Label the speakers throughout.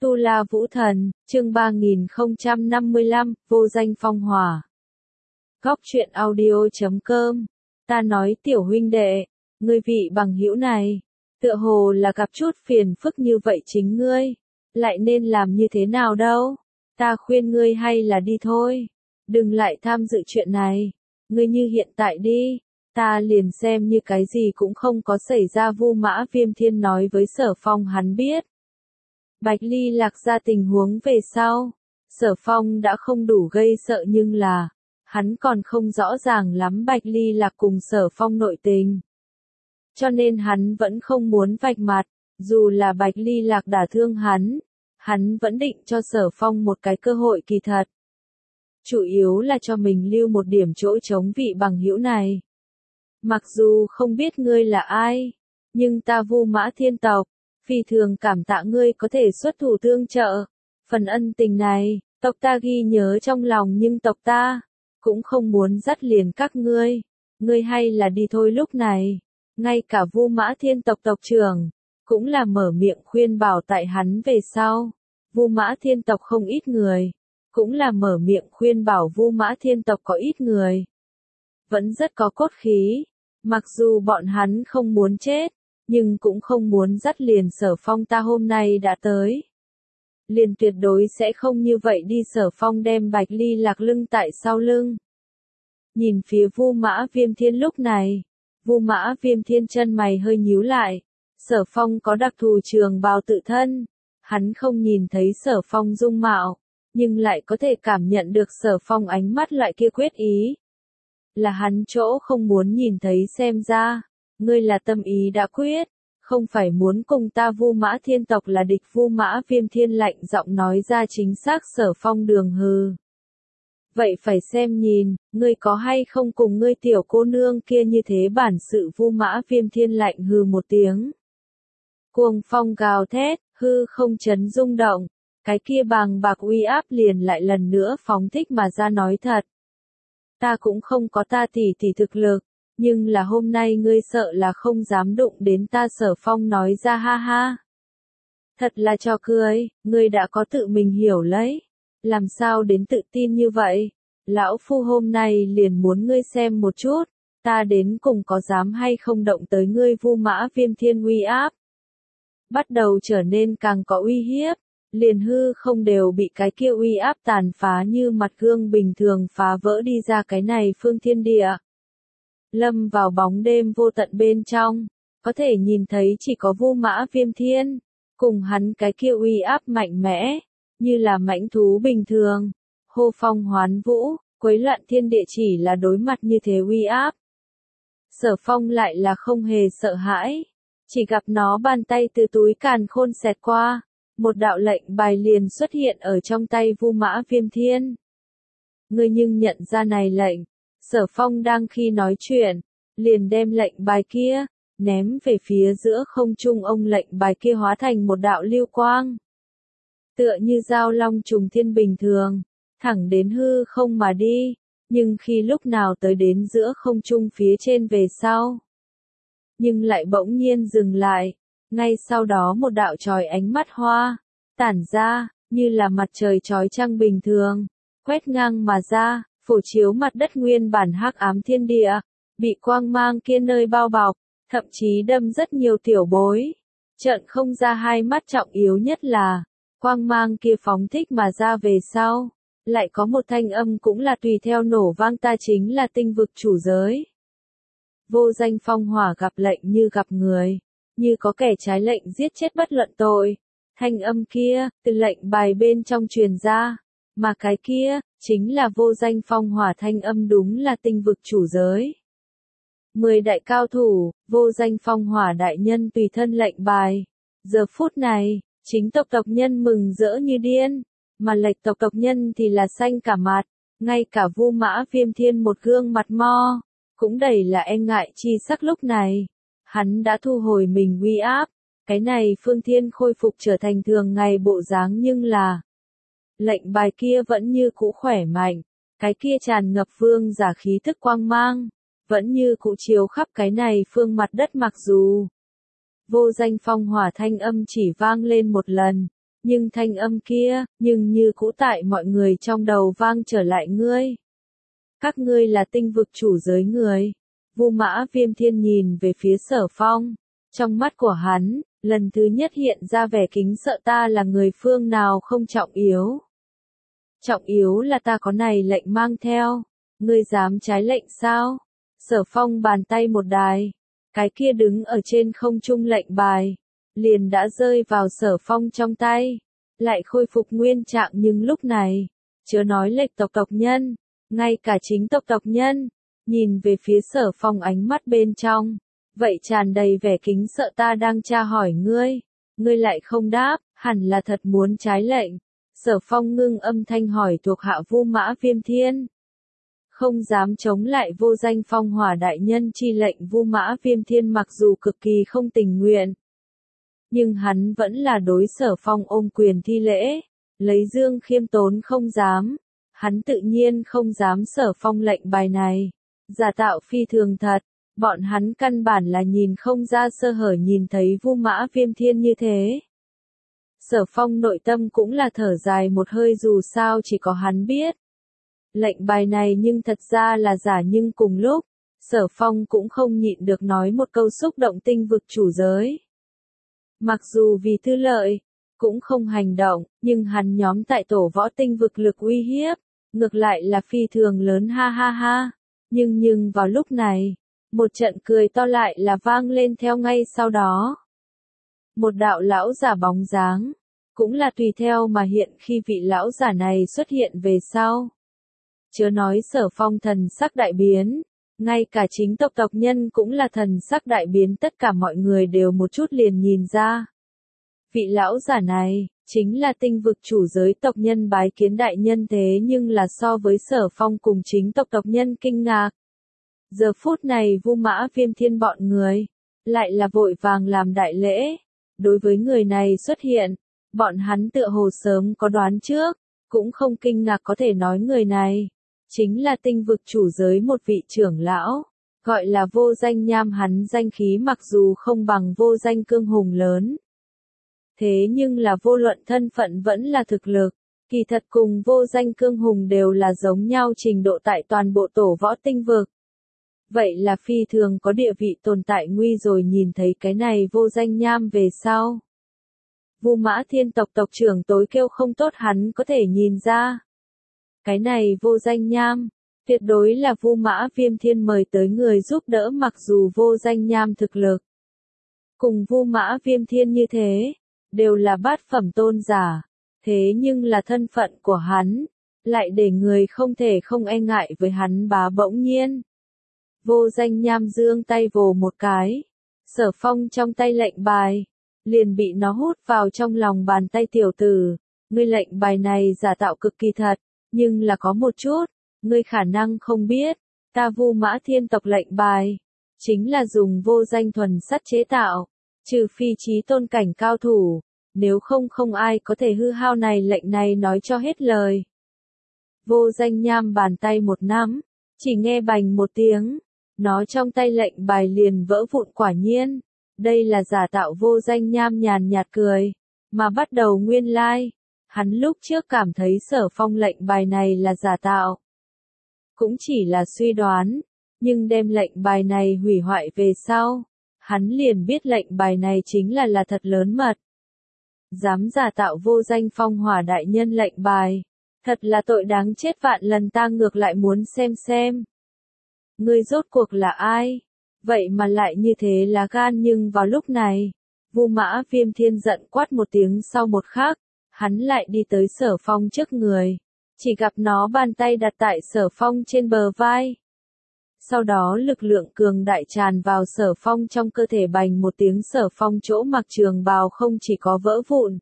Speaker 1: Tu La Vũ Thần, chương 3055, vô danh phong hỏa. Góc truyện audio.com. Ta nói tiểu huynh đệ, ngươi vị bằng hữu này, tựa hồ là gặp chút phiền phức như vậy chính ngươi, lại nên làm như thế nào đâu? Ta khuyên ngươi hay là đi thôi, đừng lại tham dự chuyện này, ngươi như hiện tại đi, ta liền xem như cái gì cũng không có xảy ra. Vu Mã Viêm Thiên nói với Sở Phong hắn biết. Bạch Ly Lạc ra tình huống về sau, Sở Phong đã không đủ gây sợ nhưng là, hắn còn không rõ ràng lắm Bạch Ly Lạc cùng Sở Phong nội tình. Cho nên hắn vẫn không muốn vạch mặt, dù là Bạch Ly Lạc đả thương hắn vẫn định cho Sở Phong một cái cơ hội kỳ thật. Chủ yếu là cho mình lưu một điểm chỗ trống vị bằng hữu này. Mặc dù không biết ngươi là ai, nhưng ta Vu Mã Thiên tộc, phi thường cảm tạ ngươi có thể xuất thủ tương trợ. Phần ân tình này, tộc ta ghi nhớ trong lòng nhưng tộc ta cũng không muốn dắt liền các ngươi hay là đi thôi. Lúc này, ngay cả Vu Mã Thiên tộc tộc trưởng cũng là mở miệng khuyên bảo tại hắn về sau. Vu Mã Thiên tộc không ít người, cũng là mở miệng khuyên bảo Vu Mã Thiên tộc có ít người vẫn rất có cốt khí, mặc dù bọn hắn không muốn chết, nhưng cũng không muốn dắt liền Sở Phong. Ta hôm nay đã tới, liền tuyệt đối sẽ không như vậy đi. Sở Phong đem Bạch Ly Lạc lưng tại sau lưng, nhìn phía Vu Mã Viêm Thiên. Lúc này, Vu Mã Viêm Thiên chân mày hơi nhíu lại. Sở Phong có đặc thù trường bào tự thân, hắn không nhìn thấy Sở Phong dung mạo, nhưng lại có thể cảm nhận được Sở Phong ánh mắt loại kia quyết ý. Là hắn chỗ không muốn nhìn thấy. Xem ra, ngươi là tâm ý đã quyết, không phải muốn cùng ta Vu Mã Thiên tộc là địch. Vu Mã Viêm Thiên lạnh giọng nói ra. Chính xác. Sở Phong đường hừ. Vậy phải xem nhìn, ngươi có hay không cùng ngươi tiểu cô nương kia như thế bản sự. Vu Mã Viêm Thiên lạnh hừ một tiếng. Cuồng phong gào thét, hư không chấn rung động, cái kia bàng bạc uy áp liền lại lần nữa phóng thích mà ra. Nói thật, ta cũng không có ta tỷ thực lực, nhưng là hôm nay ngươi sợ là không dám đụng đến ta. Sở Phong nói ra. Ha ha. Thật là trò cười, ngươi đã có tự mình hiểu lấy. Làm sao đến tự tin như vậy? Lão Phu hôm nay liền muốn ngươi xem một chút, ta đến cùng có dám hay không động tới ngươi. Vu Mã Viêm Thiên uy áp bắt đầu trở nên càng có uy hiếp, liền hư không đều bị cái kia uy áp tàn phá như mặt gương bình thường phá vỡ đi ra. Cái này phương thiên địa lâm vào bóng đêm vô tận bên trong, có thể nhìn thấy chỉ có Vu Mã Viêm Thiên, cùng hắn cái kia uy áp mạnh mẽ, như là mãnh thú bình thường, hô phong hoán vũ, quấy loạn thiên địa. Chỉ là đối mặt như thế uy áp, Sở Phong lại là không hề sợ hãi, chỉ gặp nó bàn tay từ túi càn khôn xẹt qua, một đạo lệnh bài liền xuất hiện ở trong tay Vu Mã Viêm Thiên. Ngươi nhưng nhận ra này lệnh? Sở Phong đang khi nói chuyện, liền đem lệnh bài kia ném về phía giữa không trung. Ông lệnh bài kia hóa thành một đạo lưu quang, tựa như dao long trùng thiên bình thường, thẳng đến hư không mà đi. Nhưng khi lúc nào tới đến giữa không trung phía trên về sau, nhưng lại bỗng nhiên dừng lại. Ngay sau đó một đạo chói ánh mắt hoa tản ra, như là mặt trời chói chang bình thường, quét ngang mà ra, phổ chiếu mặt đất. Nguyên bản hắc ám thiên địa bị quang mang kia nơi bao bọc, thậm chí đâm rất nhiều tiểu bối trợn không ra hai mắt. Trọng yếu nhất là, quang mang kia phóng thích mà ra về sau, lại có một thanh âm cũng là tùy theo nổ vang. Ta chính là tinh vực chủ giới. Vô danh phong hỏa gặp lệnh như gặp người, như có kẻ trái lệnh giết chết bất luận tội. Thanh âm kia, từ lệnh bài bên trong truyền ra, mà cái kia, chính là vô danh phong hỏa thanh âm. Đúng là tinh vực chủ giới. 10 đại cao thủ, vô danh phong hỏa đại nhân tùy thân lệnh bài. Giờ phút này, chính tộc tộc nhân mừng rỡ như điên, mà lệch tộc tộc nhân thì là xanh cả mặt. Ngay cả Vu Mã Viêm Thiên một gương mặt mo cũng đầy là e ngại chi sắc. Lúc này, hắn đã thu hồi mình uy áp, cái này phương thiên khôi phục trở thành thường ngày bộ dáng. Nhưng là, lệnh bài kia vẫn như cũ khỏe mạnh, cái kia tràn ngập vương giả khí thức quang mang, vẫn như cũ chiếu khắp cái này phương mặt đất. Mặc dù vô danh phong hỏa thanh âm chỉ vang lên một lần, Nhưng thanh âm kia, nhưng như cũ tại mọi người trong đầu vang trở lại ngươi. Các ngươi là tinh vực chủ giới người. Vu Mã Viêm Thiên nhìn về phía Sở Phong. Trong mắt của hắn, lần thứ nhất hiện ra vẻ kính sợ ta là người phương nào không trọng yếu. Trọng yếu là ta có này lệnh mang theo. Ngươi dám trái lệnh sao? Sở Phong bàn tay một đài. Cái kia đứng ở trên không trung lệnh bài. Liền đã rơi vào Sở Phong trong tay. Lại khôi phục nguyên trạng nhưng lúc này. Chớ nói lệch tộc nhân. Ngay cả chính tộc nhân. Nhìn về phía Sở Phong ánh mắt bên trong. Vậy tràn đầy vẻ kính sợ ta đang tra hỏi ngươi. Ngươi lại không đáp, hẳn là thật muốn trái lệnh. Sở Phong ngưng âm thanh hỏi thuộc hạ Vu Mã Viêm Thiên. Không dám chống lại vô danh phong hỏa đại nhân chi lệnh Vu Mã Viêm Thiên mặc dù cực kỳ không tình nguyện. Nhưng hắn vẫn là đối Sở Phong ôm quyền thi lễ. Lấy dương khiêm tốn không dám. Hắn tự nhiên không dám Sở Phong lệnh bài này. Giả tạo phi thường thật. Bọn hắn căn bản là nhìn không ra sơ hở nhìn thấy Vu Mã Viêm Thiên như thế. Sở Phong nội tâm cũng là thở dài một hơi dù sao chỉ có hắn biết. Lệnh bài này nhưng thật ra là giả nhưng cùng lúc, Sở Phong cũng không nhịn được nói một câu xúc động tinh vực chủ giới. Mặc dù vì tư lợi, cũng không hành động, nhưng hắn nhóm tại tổ võ tinh vực lực uy hiếp, ngược lại là phi thường lớn ha ha ha. Nhưng vào lúc này, một trận cười to lại là vang lên theo ngay sau đó. Một đạo lão giả bóng dáng, cũng là tùy theo mà hiện khi vị lão giả này xuất hiện về sau. Chớ nói Sở Phong thần sắc đại biến, ngay cả chính tộc nhân cũng là thần sắc đại biến tất cả mọi người đều một chút liền nhìn ra. Vị lão giả này, chính là tinh vực chủ giới tộc nhân bái kiến đại nhân thế nhưng là so với Sở Phong cùng chính tộc nhân kinh ngạc. Giờ phút này Vu Mã Viêm Thiên bọn người, lại là vội vàng làm đại lễ. Đối với người này xuất hiện, bọn hắn tựa hồ sớm có đoán trước, cũng không kinh ngạc có thể nói người này. Chính là tinh vực chủ giới một vị trưởng lão, gọi là Vô Danh Nham hắn danh khí mặc dù không bằng Vô Danh Cương Hùng lớn. Thế nhưng là vô luận thân phận vẫn là thực lực, kỳ thật cùng Vô Danh Cương Hùng đều là giống nhau trình độ tại toàn bộ tổ võ tinh vực. Vậy là phi thường có địa vị tồn tại nguy rồi nhìn thấy cái này Vô Danh Nham về sau. Vu Mã Thiên tộc trưởng tối kêu không tốt hắn có thể nhìn ra. Cái này Vô Danh Nham, tuyệt đối là Vu Mã Viêm Thiên mời tới người giúp đỡ mặc dù Vô Danh Nham thực lực. Cùng Vu Mã Viêm Thiên như thế, đều là bát phẩm tôn giả, thế nhưng là thân phận của hắn, lại để người không thể không e ngại với hắn bỗng nhiên. Vô Danh Nham giương tay vồ một cái, Sở Phong trong tay lệnh bài, liền bị nó hút vào trong lòng bàn tay tiểu tử, ngươi lệnh bài này giả tạo cực kỳ thật, nhưng là có một chút, ngươi khả năng không biết, ta Vu Mã Thiên tộc lệnh bài, chính là dùng vô danh thuần sắt chế tạo, trừ phi chí tôn cảnh cao thủ, nếu không ai có thể hư hao này lệnh này nói cho hết lời. Vô Danh Nham bàn tay một nắm, chỉ nghe bành một tiếng, nó trong tay lệnh bài liền vỡ vụn quả nhiên. Đây là giả tạo. Vô Danh Nham nhàn nhạt cười, mà bắt đầu nguyên lai. Hắn lúc trước cảm thấy Sở Phong lệnh bài này là giả tạo. Cũng chỉ là suy đoán, nhưng đem lệnh bài này hủy hoại về sau. Hắn liền biết lệnh bài này chính là thật lớn mật. Dám giả tạo vô danh phong hỏa đại nhân lệnh bài. Thật là tội đáng chết vạn lần ta ngược lại muốn xem. Ngươi rốt cuộc là ai? Vậy mà lại như thế là gan nhưng vào lúc này, Vu Mã Viêm Thiên giận quát một tiếng sau một khắc, hắn lại đi tới Sở Phong trước người, chỉ gặp nó bàn tay đặt tại Sở Phong trên bờ vai. Sau đó lực lượng cường đại tràn vào Sở Phong trong cơ thể bành một tiếng Sở Phong chỗ mặc trường bào không chỉ có vỡ vụn.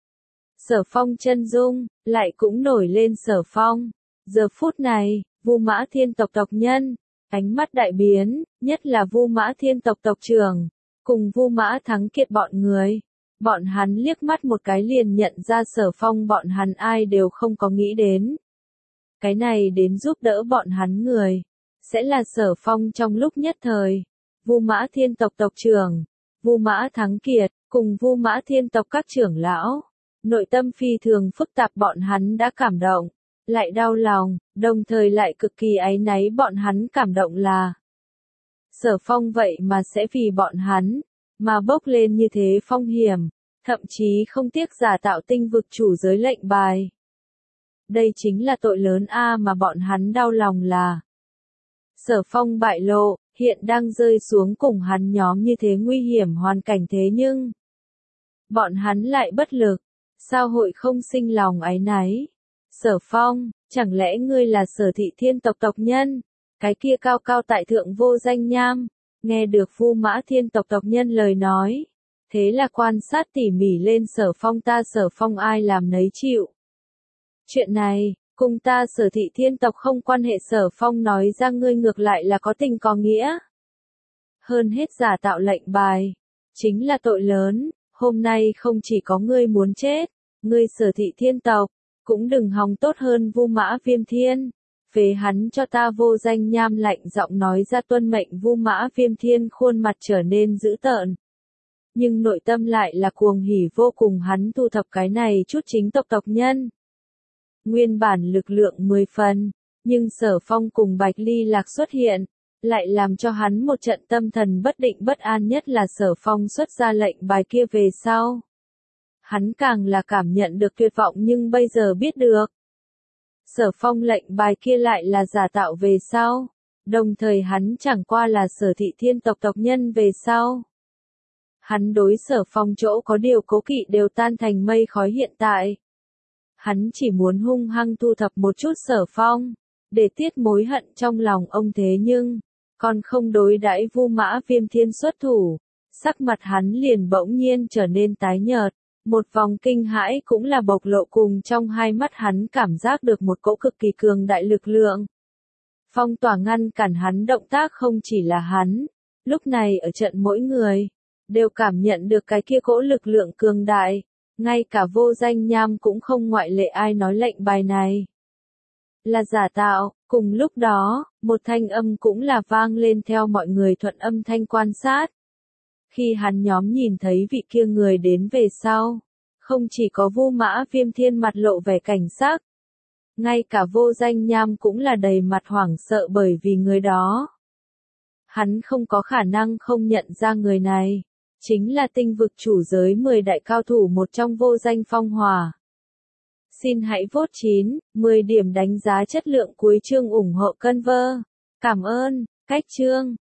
Speaker 1: Sở Phong chân dung, lại cũng nổi lên Sở Phong. Giờ phút này, Vu Mã Thiên tộc nhân, ánh mắt đại biến, nhất là Vu Mã Thiên tộc trưởng, cùng Vu Mã Thắng Kiệt bọn người. Bọn hắn liếc mắt một cái liền nhận ra Sở Phong bọn hắn ai đều không có nghĩ đến. Cái này đến giúp đỡ bọn hắn người, sẽ là Sở Phong trong lúc nhất thời. Vu Mã Thiên tộc trưởng, Vu Mã Thắng Kiệt, cùng Vu Mã Thiên tộc các trưởng lão, Nội tâm phi thường phức tạp, bọn hắn đã cảm động, lại đau lòng, đồng thời lại cực kỳ áy náy. Bọn hắn cảm động là Sở Phong vậy mà sẽ vì bọn hắn mà bốc lên như thế phong hiểm, thậm chí không tiếc giả tạo tinh vực chủ giới lệnh bài. Đây chính là tội lớn a. Mà bọn hắn đau lòng là Sở Phong bại lộ, hiện đang rơi xuống cùng hắn nhóm như thế nguy hiểm hoàn cảnh, thế nhưng bọn hắn lại bất lực, sao hội không sinh lòng áy náy. Sở Phong, chẳng lẽ ngươi là Sở Thị Thiên tộc tộc nhân? Cái kia cao cao tại thượng Vô Danh Nham, nghe được Vu Mã Thiên tộc tộc nhân lời nói, thế là quan sát tỉ mỉ lên Sở Phong. Ta Sở Phong ai làm nấy chịu. Chuyện này, cùng ta Sở Thị Thiên tộc không quan hệ. Sở Phong nói ra, ngươi ngược lại là có tình có nghĩa. Hơn hết giả tạo lệnh bài, chính là tội lớn. Hôm nay không chỉ có ngươi muốn chết, ngươi Sở Thị Thiên tộc, cũng đừng hòng tốt hơn Vu Mã Viêm Thiên. Phế hắn cho ta. Vô Danh Nham lạnh giọng nói ra, tuân mệnh. Vu Mã Viêm Thiên khuôn mặt trở nên dữ tợn, nhưng nội tâm lại là cuồng hỉ vô cùng. Hắn thu thập cái này chút chính tộc tộc nhân, nguyên bản lực lượng 10 phần, nhưng Sở Phong cùng Bạch Ly Lạc xuất hiện, lại làm cho hắn một trận tâm thần bất định bất an. Nhất là Sở Phong xuất ra lệnh bài kia về sau, hắn càng là cảm nhận được tuyệt vọng. Nhưng bây giờ biết được Sở Phong lệnh bài kia lại là giả tạo về sau, đồng thời hắn chẳng qua là Sở Thị Thiên tộc tộc nhân về sau, hắn đối Sở Phong chỗ có điều cố kỵ đều tan thành mây khói. Hiện tại hắn chỉ muốn hung hăng thu thập một chút Sở Phong, để tiết mối hận trong lòng ông. Thế nhưng còn không đối đãi Vu Mã Viêm Thiên xuất thủ, sắc mặt hắn liền bỗng nhiên trở nên tái nhợt, một vòng kinh hãi cũng là bộc lộ, cùng trong hai mắt hắn cảm giác được một cỗ cực kỳ cường đại lực lượng phong tỏa ngăn cản hắn động tác. Không chỉ là hắn, lúc này ở trận mỗi người đều cảm nhận được cái kia cỗ lực lượng cường đại, ngay cả Vô Danh Nham cũng không ngoại lệ. Ai nói lệnh bài này là giả tạo? Cùng lúc đó, một thanh âm cũng là vang lên theo mọi người thuận âm thanh quan sát. Khi hắn nhóm nhìn thấy vị kia người đến về sau, không chỉ có Vu Mã Viêm Thiên mặt lộ vẻ cảnh giác, ngay cả Vô Danh Nham cũng là đầy mặt hoảng sợ, bởi vì người đó, hắn không có khả năng không nhận ra người này, chính là tinh vực chủ giới 10 đại cao thủ một trong Vô Danh Phong Hỏa. Xin hãy vote 9, 10 điểm đánh giá chất lượng cuối chương ủng hộ Conver. Cảm ơn. Cách chương